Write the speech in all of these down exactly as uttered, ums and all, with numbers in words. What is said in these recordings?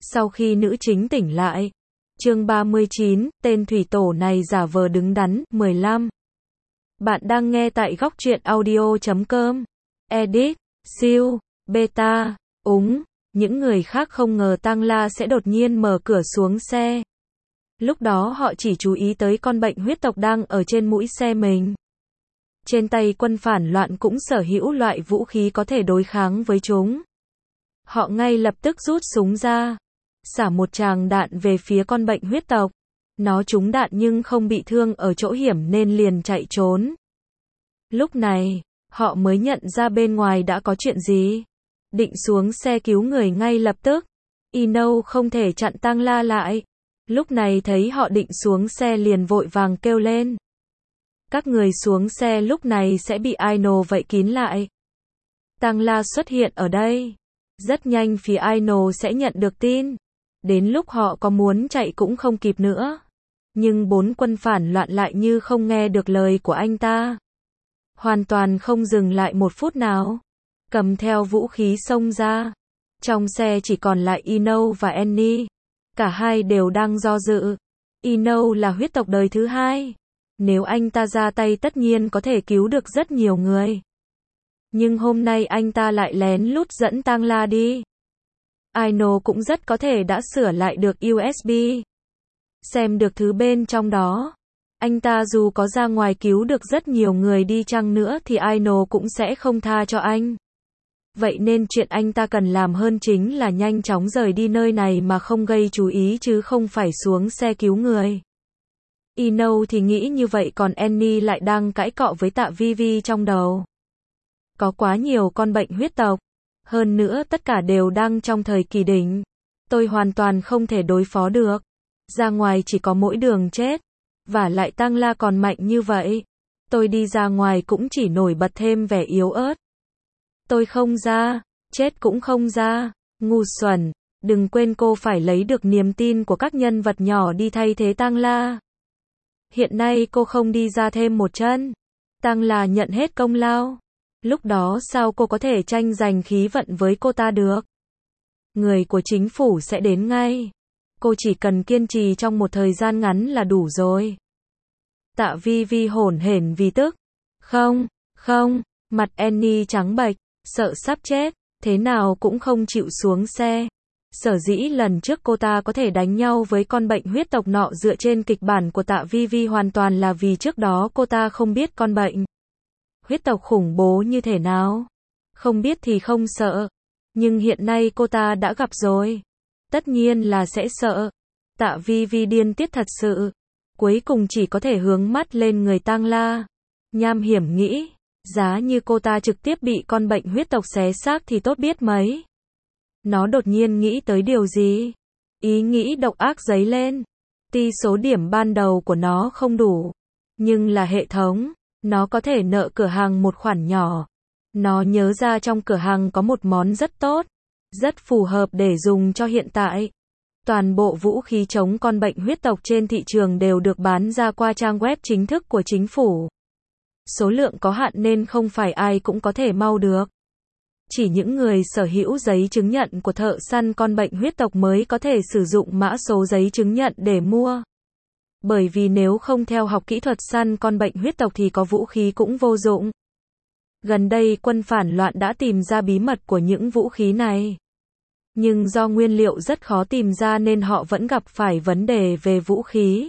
Sau khi nữ chính tỉnh lại. Chương ba mươi chín, tên thủy tổ này giả vờ đứng đắn. mười lăm. Bạn đang nghe tại góc truyện audio chấm com. Edit, siêu, beta, úng. Những người khác không ngờ Tang La sẽ đột nhiên mở cửa xuống xe. Lúc đó họ chỉ chú ý tới con bệnh huyết tộc đang ở trên mũi xe mình. Trên tay quân phản loạn cũng sở hữu loại vũ khí có thể đối kháng với chúng. Họ ngay lập tức rút súng ra, xả một tràng đạn về phía con bệnh huyết tộc. Nó trúng đạn nhưng không bị thương ở chỗ hiểm nên liền chạy trốn. Lúc này, họ mới nhận ra bên ngoài đã có chuyện gì. Định xuống xe cứu người ngay lập tức. Ino không thể chặn Tang La lại. Lúc này thấy họ định xuống xe liền vội vàng kêu lên. Các người xuống xe lúc này sẽ bị Ino vây kín lại. Tang La xuất hiện ở đây. Rất nhanh phía Ino sẽ nhận được tin. Đến lúc họ có muốn chạy cũng không kịp nữa. Nhưng bốn quân phản loạn lại như không nghe được lời của anh ta. Hoàn toàn không dừng lại một phút nào. Cầm theo vũ khí xông ra. Trong xe chỉ còn lại Ino và Annie. Cả hai đều đang do dự. Ino là huyết tộc đời thứ hai. Nếu anh ta ra tay tất nhiên có thể cứu được rất nhiều người. Nhưng hôm nay anh ta lại lén lút dẫn Tang La đi. Ino cũng rất có thể đã sửa lại được u ét bê. Xem được thứ bên trong đó. Anh ta dù có ra ngoài cứu được rất nhiều người đi chăng nữa thì Ino cũng sẽ không tha cho anh. Vậy nên chuyện anh ta cần làm hơn chính là nhanh chóng rời đi nơi này mà không gây chú ý chứ không phải xuống xe cứu người. Ino thì nghĩ như vậy còn Annie lại đang cãi cọ với Tạ Vi Vi trong đầu. Có quá nhiều con bệnh huyết tộc. Hơn nữa tất cả đều đang trong thời kỳ đỉnh. Tôi hoàn toàn không thể đối phó được. Ra ngoài chỉ có mỗi đường chết. Và lại Tang La còn mạnh như vậy. Tôi đi ra ngoài cũng chỉ nổi bật thêm vẻ yếu ớt. Tôi không ra. Chết cũng không ra. Ngu xuẩn. Đừng quên cô phải lấy được niềm tin của các nhân vật nhỏ đi thay thế Tang La. Hiện nay cô không đi ra thêm một chân. Tang La nhận hết công lao. Lúc đó sao cô có thể tranh giành khí vận với cô ta được? Người của chính phủ sẽ đến ngay. Cô chỉ cần kiên trì trong một thời gian ngắn là đủ rồi. Tạ Vi Vi hổn hển vì tức. Không, không, mặt Annie trắng bệch, sợ sắp chết, thế nào cũng không chịu xuống xe. Sở dĩ lần trước cô ta có thể đánh nhau với con bệnh huyết tộc nọ dựa trên kịch bản của Tạ Vi Vi hoàn toàn là vì trước đó cô ta không biết con bệnh huyết tộc khủng bố như thế nào. Không biết thì không sợ. Nhưng hiện nay cô ta đã gặp rồi. Tất nhiên là sẽ sợ. Tạ Vi Vi điên tiết thật sự. Cuối cùng chỉ có thể hướng mắt lên người Tang La. Nham hiểm nghĩ. Giá như cô ta trực tiếp bị con bệnh huyết tộc xé xác thì tốt biết mấy. Nó đột nhiên nghĩ tới điều gì? Ý nghĩ độc ác dấy lên. Tuy số điểm ban đầu của nó không đủ. Nhưng là hệ thống. Nó có thể nợ cửa hàng một khoản nhỏ. Nó nhớ ra trong cửa hàng có một món rất tốt. Rất phù hợp để dùng cho hiện tại. Toàn bộ vũ khí chống con bệnh huyết tộc trên thị trường đều được bán ra qua trang web chính thức của chính phủ. Số lượng có hạn nên không phải ai cũng có thể mau được. Chỉ những người sở hữu giấy chứng nhận của thợ săn con bệnh huyết tộc mới có thể sử dụng mã số giấy chứng nhận để mua. Bởi vì nếu không theo học kỹ thuật săn con bệnh huyết tộc thì có vũ khí cũng vô dụng. Gần đây quân phản loạn đã tìm ra bí mật của những vũ khí này. Nhưng do nguyên liệu rất khó tìm ra nên họ vẫn gặp phải vấn đề về vũ khí.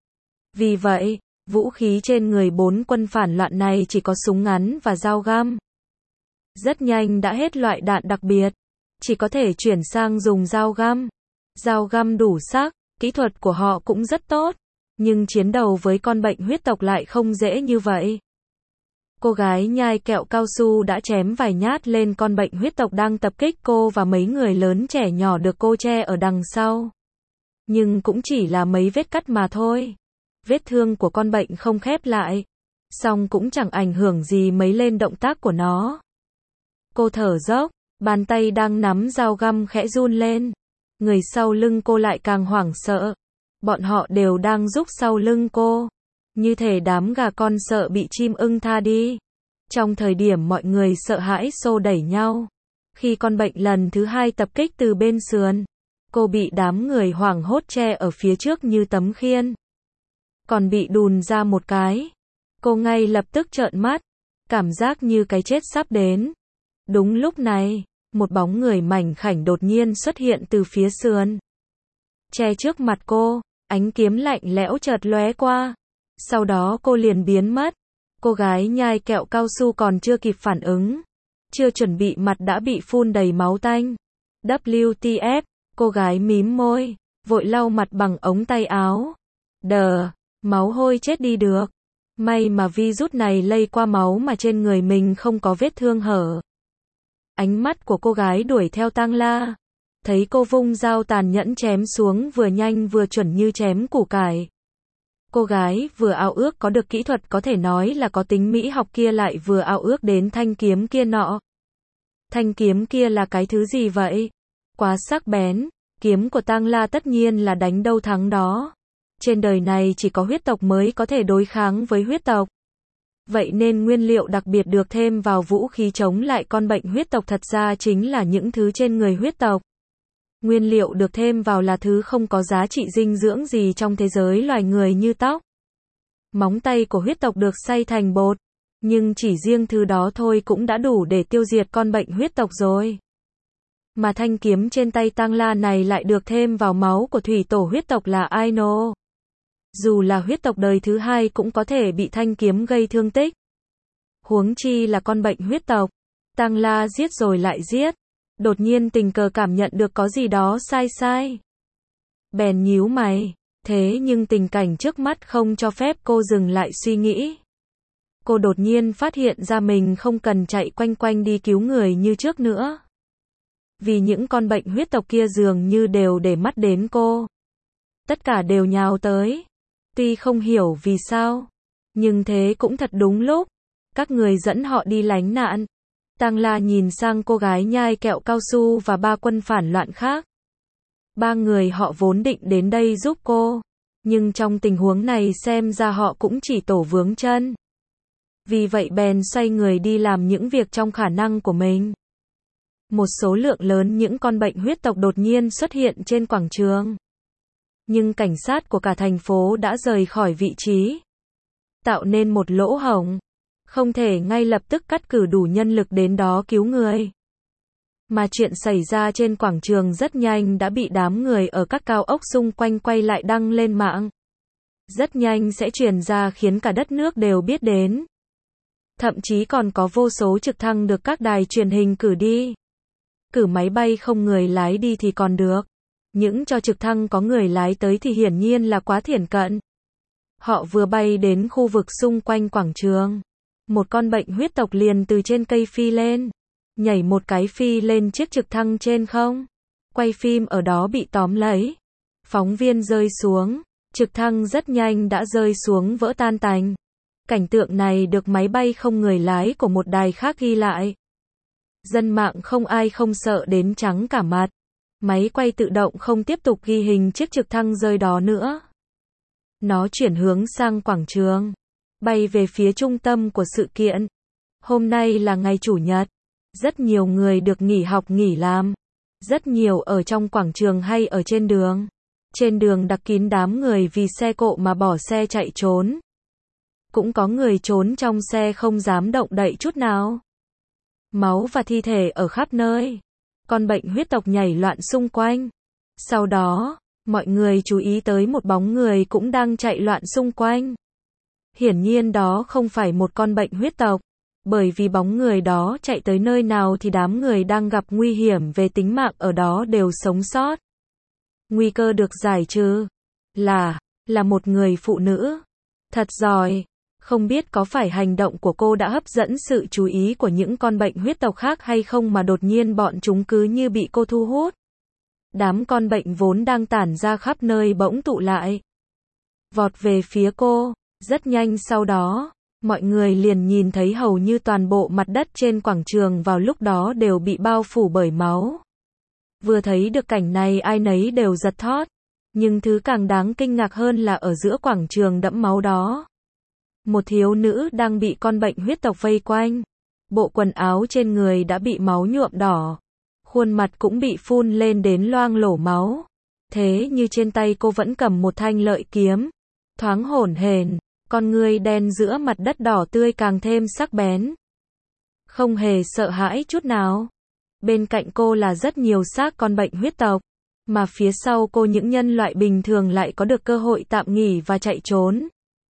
Vì vậy, vũ khí trên người bốn quân phản loạn này chỉ có súng ngắn và dao găm. Rất nhanh đã hết loại đạn đặc biệt. Chỉ có thể chuyển sang dùng dao găm. Dao găm đủ sắc, kỹ thuật của họ cũng rất tốt. Nhưng chiến đấu với con bệnh huyết tộc lại không dễ như vậy. Cô gái nhai kẹo cao su đã chém vài nhát lên con bệnh huyết tộc đang tập kích cô và mấy người lớn trẻ nhỏ được cô che ở đằng sau. Nhưng cũng chỉ là mấy vết cắt mà thôi. Vết thương của con bệnh không khép lại. Song cũng chẳng ảnh hưởng gì mấy lên động tác của nó. Cô thở dốc, bàn tay đang nắm dao găm khẽ run lên. Người sau lưng cô lại càng hoảng sợ. Bọn họ đều đang giúp sau lưng cô. Như thể đám gà con sợ bị chim ưng tha đi. Trong thời điểm mọi người sợ hãi xô đẩy nhau. Khi con bệnh lần thứ hai tập kích từ bên sườn. Cô bị đám người hoảng hốt che ở phía trước như tấm khiên. Còn bị đùn ra một cái. Cô ngay lập tức trợn mắt. Cảm giác như cái chết sắp đến. Đúng lúc này, một bóng người mảnh khảnh đột nhiên xuất hiện từ phía sườn. Che trước mặt cô, ánh kiếm lạnh lẽo chợt lóe qua. Sau đó cô liền biến mất. Cô gái nhai kẹo cao su còn chưa kịp phản ứng. Chưa chuẩn bị mặt đã bị phun đầy máu tanh. vê kép tê ép, cô gái mím môi, vội lau mặt bằng ống tay áo. Đờ, máu hôi chết đi được. May mà virus này lây qua máu mà trên người mình không có vết thương hở. Ánh mắt của cô gái đuổi theo Tang La. Thấy cô vung dao tàn nhẫn chém xuống vừa nhanh vừa chuẩn như chém củ cải. Cô gái vừa ao ước có được kỹ thuật có thể nói là có tính mỹ học kia lại vừa ao ước đến thanh kiếm kia nọ. Thanh kiếm kia là cái thứ gì vậy? Quá sắc bén, kiếm của Tang La tất nhiên là đánh đâu thắng đó. Trên đời này chỉ có huyết tộc mới có thể đối kháng với huyết tộc. Vậy nên nguyên liệu đặc biệt được thêm vào vũ khí chống lại con bệnh huyết tộc thật ra chính là những thứ trên người huyết tộc. Nguyên liệu được thêm vào là thứ không có giá trị dinh dưỡng gì trong thế giới loài người như tóc. Móng tay của huyết tộc được xay thành bột, nhưng chỉ riêng thứ đó thôi cũng đã đủ để tiêu diệt con bệnh huyết tộc rồi. Mà thanh kiếm trên tay Tang La này lại được thêm vào máu của thủy tổ huyết tộc là Aino. Dù là huyết tộc đời thứ hai cũng có thể bị thanh kiếm gây thương tích. Huống chi là con bệnh huyết tộc. Tang La giết rồi lại giết. Đột nhiên tình cờ cảm nhận được có gì đó sai sai. Bèn nhíu mày. Thế nhưng tình cảnh trước mắt không cho phép cô dừng lại suy nghĩ. Cô đột nhiên phát hiện ra mình không cần chạy quanh quanh đi cứu người như trước nữa. Vì những con bệnh huyết tộc kia dường như đều để mắt đến cô. Tất cả đều nhào tới. Tuy không hiểu vì sao, nhưng thế cũng thật đúng lúc. Các người dẫn họ đi lánh nạn. Tang La nhìn sang cô gái nhai kẹo cao su và ba quân phản loạn khác. Ba người họ vốn định đến đây giúp cô. Nhưng trong tình huống này xem ra họ cũng chỉ tổ vướng chân. Vì vậy bèn xoay người đi làm những việc trong khả năng của mình. Một số lượng lớn những con bệnh huyết tộc đột nhiên xuất hiện trên quảng trường. Nhưng cảnh sát của cả thành phố đã rời khỏi vị trí. Tạo nên một lỗ hổng. Không thể ngay lập tức cắt cử đủ nhân lực đến đó cứu người. Mà chuyện xảy ra trên quảng trường rất nhanh đã bị đám người ở các cao ốc xung quanh quay lại đăng lên mạng. Rất nhanh sẽ truyền ra khiến cả đất nước đều biết đến. Thậm chí còn có vô số trực thăng được các đài truyền hình cử đi. Cử máy bay không người lái đi thì còn được. Những cho trực thăng có người lái tới thì hiển nhiên là quá thiển cận. Họ vừa bay đến khu vực xung quanh quảng trường. Một con bệnh huyết tộc liền từ trên cây phi lên. Nhảy một cái phi lên chiếc trực thăng trên không. Quay phim ở đó bị tóm lấy. Phóng viên rơi xuống. Trực thăng rất nhanh đã rơi xuống vỡ tan tành. Cảnh tượng này được máy bay không người lái của một đài khác ghi lại. Dân mạng không ai không sợ đến trắng cả mặt. Máy quay tự động không tiếp tục ghi hình chiếc trực thăng rơi đó nữa. Nó chuyển hướng sang quảng trường. Bay về phía trung tâm của sự kiện. Hôm nay là ngày Chủ nhật. Rất nhiều người được nghỉ học nghỉ làm. Rất nhiều ở trong quảng trường hay ở trên đường. Trên đường đặc kín đám người vì xe cộ mà bỏ xe chạy trốn. Cũng có người trốn trong xe không dám động đậy chút nào. Máu và thi thể ở khắp nơi. Con bệnh huyết tộc nhảy loạn xung quanh. Sau đó, mọi người chú ý tới một bóng người cũng đang chạy loạn xung quanh. Hiển nhiên đó không phải một con bệnh huyết tộc. Bởi vì bóng người đó chạy tới nơi nào thì đám người đang gặp nguy hiểm về tính mạng ở đó đều sống sót. Nguy cơ được giải trừ. Là, là một người phụ nữ. Thật giỏi. Không biết có phải hành động của cô đã hấp dẫn sự chú ý của những con bệnh huyết tộc khác hay không mà đột nhiên bọn chúng cứ như bị cô thu hút. Đám con bệnh vốn đang tản ra khắp nơi bỗng tụ lại. Vọt về phía cô. Rất nhanh sau đó, mọi người liền nhìn thấy hầu như toàn bộ mặt đất trên quảng trường vào lúc đó đều bị bao phủ bởi máu. Vừa thấy được cảnh này ai nấy đều giật thót. Nhưng thứ càng đáng kinh ngạc hơn là ở giữa quảng trường đẫm máu đó. Một thiếu nữ đang bị con bệnh huyết tộc vây quanh. Bộ quần áo trên người đã bị máu nhuộm đỏ. Khuôn mặt cũng bị phun lên đến loang lổ máu. Thế như trên tay cô vẫn cầm một thanh lợi kiếm. Thoáng hổn hển, con ngươi đen giữa mặt đất đỏ tươi càng thêm sắc bén. Không hề sợ hãi chút nào. Bên cạnh cô là rất nhiều xác con bệnh huyết tộc. Mà phía sau cô những nhân loại bình thường lại có được cơ hội tạm nghỉ và chạy trốn.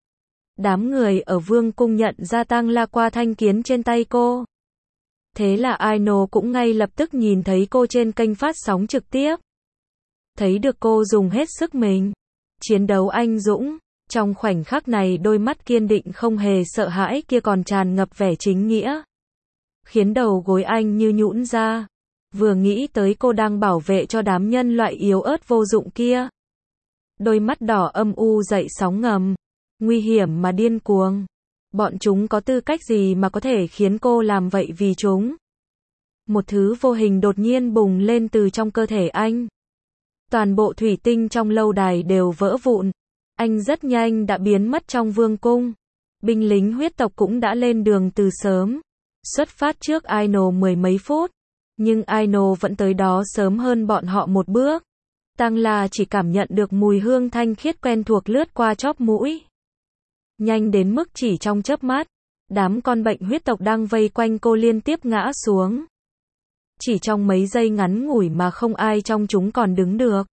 Đám người ở vương cung nhận ra Tang La qua thanh kiếm trên tay cô. Thế là Aino cũng ngay lập tức nhìn thấy cô trên kênh phát sóng trực tiếp. Thấy được cô dùng hết sức mình. Chiến đấu anh dũng. Trong khoảnh khắc này đôi mắt kiên định không hề sợ hãi kia còn tràn ngập vẻ chính nghĩa. Khiến đầu gối anh như nhũn ra. Vừa nghĩ tới cô đang bảo vệ cho đám nhân loại yếu ớt vô dụng kia. Đôi mắt đỏ âm u dậy sóng ngầm. Nguy hiểm mà điên cuồng. Bọn chúng có tư cách gì mà có thể khiến cô làm vậy vì chúng? Một thứ vô hình đột nhiên bùng lên từ trong cơ thể anh. Toàn bộ thủy tinh trong lâu đài đều vỡ vụn. Anh rất nhanh đã biến mất trong vương cung. Binh lính huyết tộc cũng đã lên đường từ sớm. Xuất phát trước Aino mười mấy phút. Nhưng Aino vẫn tới đó sớm hơn bọn họ một bước. Tang La chỉ cảm nhận được mùi hương thanh khiết quen thuộc lướt qua chóp mũi. Nhanh đến mức chỉ trong chớp mắt, đám con bệnh huyết tộc đang vây quanh cô liên tiếp ngã xuống. Chỉ trong mấy giây ngắn ngủi mà không ai trong chúng còn đứng được.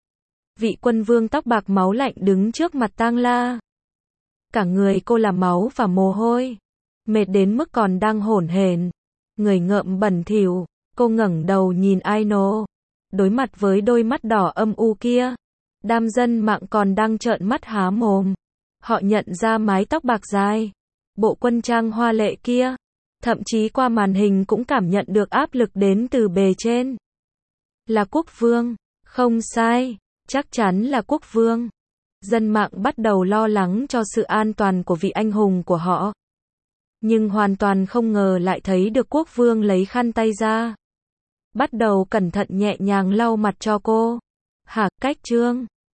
Vị quân vương tóc bạc máu lạnh đứng trước mặt Tang La. Cả người cô là máu và mồ hôi. Mệt đến mức còn đang hổn hển. Người ngợm bẩn thỉu. Cô ngẩng đầu nhìn Aino. Đối mặt với đôi mắt đỏ âm u kia. Đám dân mạng còn đang trợn mắt há mồm. Họ nhận ra mái tóc bạc dài. Bộ quân trang hoa lệ kia. Thậm chí qua màn hình cũng cảm nhận được áp lực đến từ bề trên. Là quốc vương. Không sai. Chắc chắn là quốc vương. Dân mạng bắt đầu lo lắng cho sự an toàn của vị anh hùng của họ. Nhưng hoàn toàn không ngờ lại thấy được quốc vương lấy khăn tay ra. Bắt đầu cẩn thận nhẹ nhàng lau mặt cho cô. Hả, cách trương.